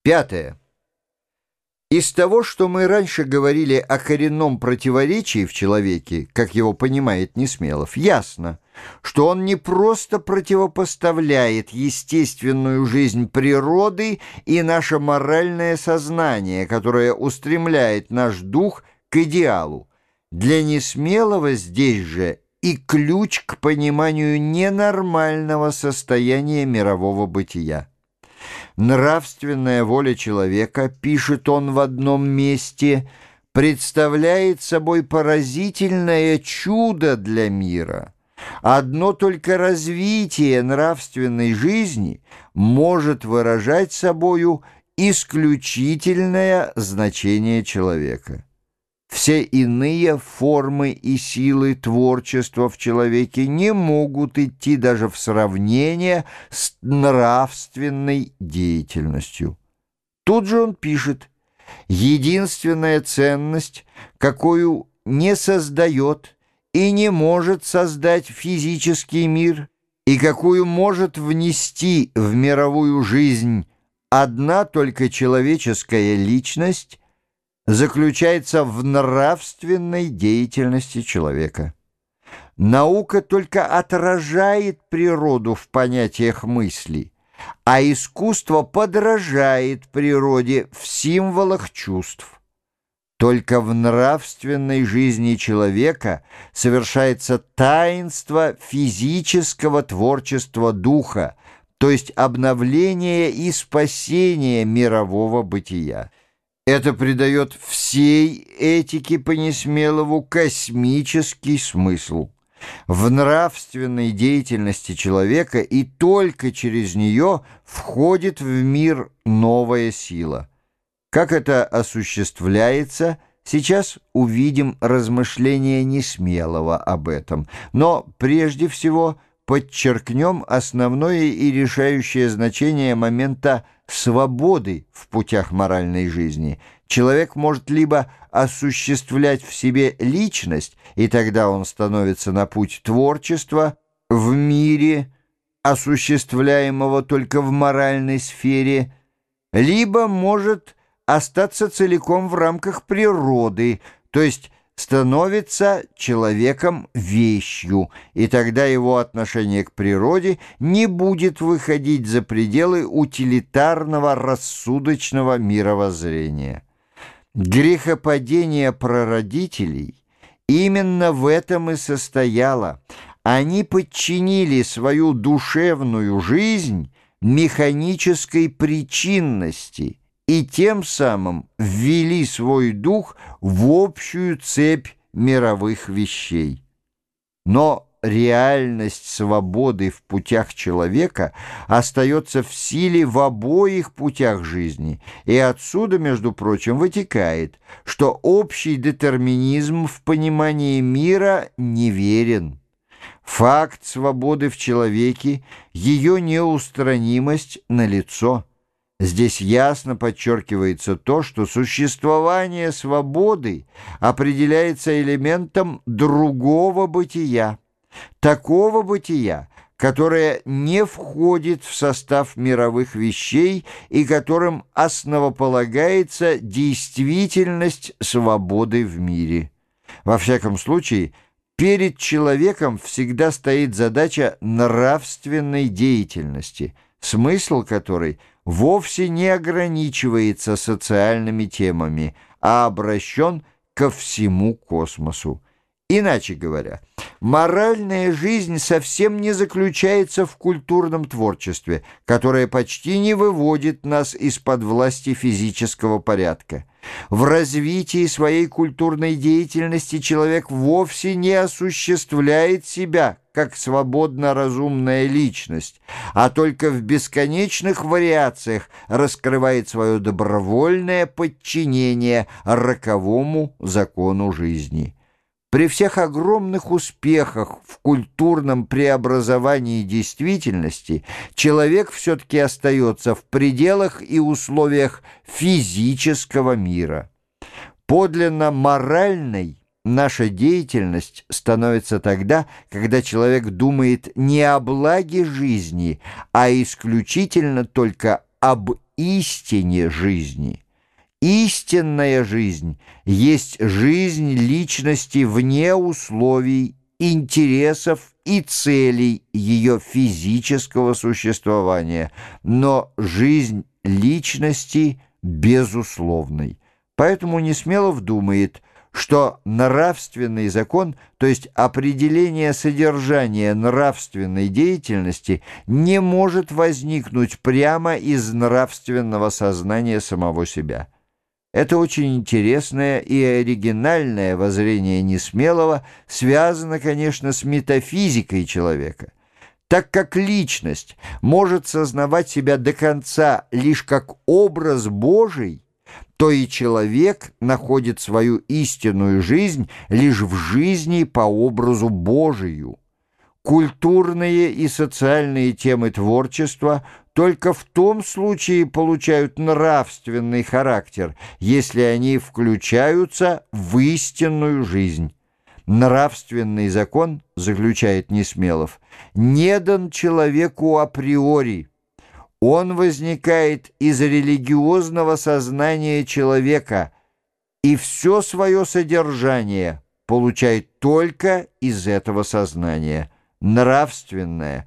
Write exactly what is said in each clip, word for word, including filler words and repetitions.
Пятое. Из того, что мы раньше говорили о коренном противоречии в человеке, как его понимает Несмелов, ясно, что он не просто противопоставляет естественную жизнь природы и наше моральное сознание, которое устремляет наш дух к идеалу. Для Несмелова здесь же и ключ к пониманию ненормального состояния мирового бытия. Нравственная воля человека, пишет он в одном месте, представляет собой поразительное чудо для мира. Одно только развитие нравственной жизни может выражать собою исключительное значение человека. Все иные формы и силы творчества в человеке не могут идти даже в сравнение с нравственной деятельностью. Тут же он пишет: «Единственная ценность, какую не создает и не может создать физический мир, и какую может внести в мировую жизнь одна только человеческая личность, заключается в нравственной деятельности человека. Наука только отражает природу в понятиях мысли, а искусство подражает природе в символах чувств. Только в нравственной жизни человека совершается таинство физического творчества духа, то есть обновление и спасение мирового бытия. Это придает всей этике по Несмелову космический смысл. В нравственной деятельности человека и только через нее входит в мир новая сила. Как это осуществляется, сейчас увидим размышления Несмелова об этом, но прежде всего подчеркнем основное и решающее значение момента свободы в путях моральной жизни. Человек может либо осуществлять в себе личность, и тогда он становится на путь творчества в мире, осуществляемого только в моральной сфере, либо может остаться целиком в рамках природы, то есть становится человеком-вещью, и тогда его отношение к природе не будет выходить за пределы утилитарного рассудочного мировоззрения. Грехопадение прародителей именно в этом и состояло. Они подчинили свою душевную жизнь механической причинности и тем самым ввели свой дух в общую цепь мировых вещей. Но реальность свободы в путях человека остается в силе в обоих путях жизни, и отсюда, между прочим, вытекает, что общий детерминизм в понимании мира неверен. Факт свободы в человеке, ее неустранимость налицо. Здесь ясно подчеркивается то, что существование свободы определяется элементом другого бытия, такого бытия, которое не входит в состав мировых вещей и которым основополагается действительность свободы в мире. Во всяком случае, перед человеком всегда стоит задача нравственной деятельности, смысл которой вовсе не ограничивается социальными темами, а обращен ко всему космосу. Иначе говоря, моральная жизнь совсем не заключается в культурном творчестве, которое почти не выводит нас из-под власти физического порядка. В развитии своей культурной деятельности человек вовсе не осуществляет себя как свободно-разумная личность, а только в бесконечных вариациях раскрывает свое добровольное подчинение роковому закону жизни. При всех огромных успехах в культурном преобразовании действительности человек все-таки остается в пределах и условиях физического мира. Подлинно моральной наша деятельность становится тогда, когда человек думает не о благе жизни, а исключительно только об истине жизни. Истинная жизнь есть жизнь личности вне условий, интересов и целей ее физического существования, но жизнь личности безусловной. Поэтому Несмелов думает, что нравственный закон, то есть определение содержания нравственной деятельности, не может возникнуть прямо из нравственного сознания самого себя. Это очень интересное и оригинальное воззрение Несмелова связано, конечно, с метафизикой человека. Так как личность может сознавать себя до конца лишь как образ Божий, то и человек находит свою истинную жизнь лишь в жизни по образу Божию. Культурные и социальные темы творчества только в том случае получают нравственный характер, если они включаются в истинную жизнь. Нравственный закон, заключает Несмелов, не дан человеку априори. Он возникает из религиозного сознания человека и все свое содержание получает только из этого сознания. Нравственное,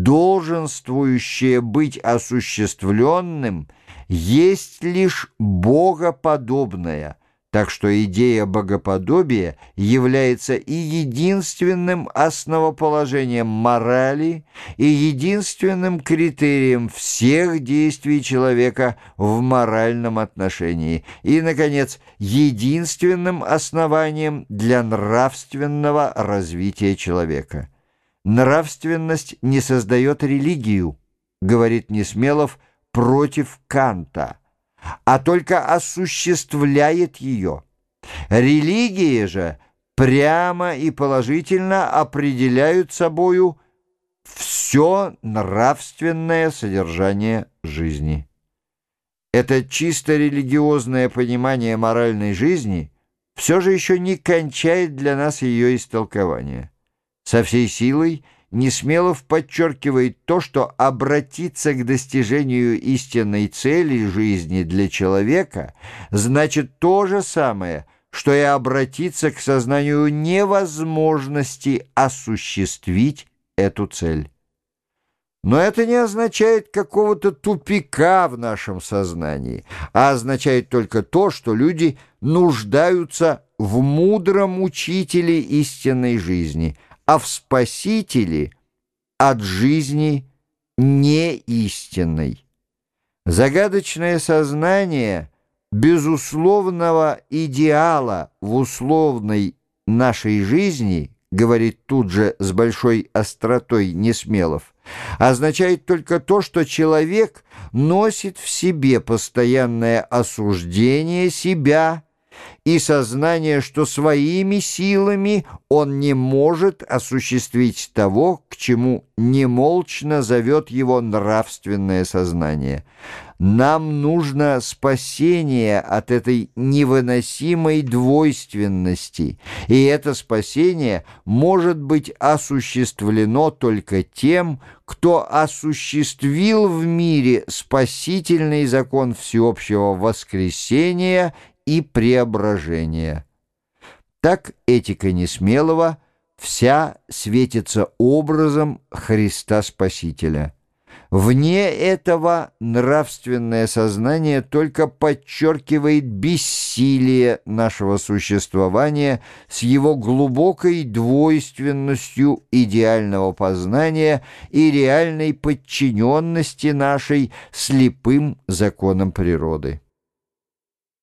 долженствующее быть осуществленным, есть лишь богоподобное, так что идея богоподобия является и единственным основоположением морали, и единственным критерием всех действий человека в моральном отношении, и, наконец, единственным основанием для нравственного развития человека. Нравственность не создает религию, говорит Несмелов, против Канта, а только осуществляет ее. Религии же прямо и положительно определяют собою все нравственное содержание жизни. Это чисто религиозное понимание моральной жизни все же еще не кончает для нас ее истолкование. Со всей силой Несмелов подчеркивает то, что обратиться к достижению истинной цели жизни для человека значит то же самое, что и обратиться к сознанию невозможности осуществить эту цель. Но это не означает какого-то тупика в нашем сознании, а означает только то, что люди нуждаются в мудром учителе истинной жизни, а в Спасителе от жизни неистинной. Загадочное сознание безусловного идеала в условной нашей жизни, говорит тут же с большой остротой Несмелов, означает только то, что человек носит в себе постоянное осуждение себя и сознание, что своими силами он не может осуществить того, к чему немолчно зовет его нравственное сознание. Нам нужно спасение от этой невыносимой двойственности, и это спасение может быть осуществлено только тем, кто осуществил в мире спасительный закон всеобщего воскресения и преображения. Так этика Несмелова вся светится образом Христа Спасителя. Вне этого нравственное сознание только подчеркивает бессилие нашего существования с его глубокой двойственностью идеального познания и реальной подчиненности нашей слепым законам природы.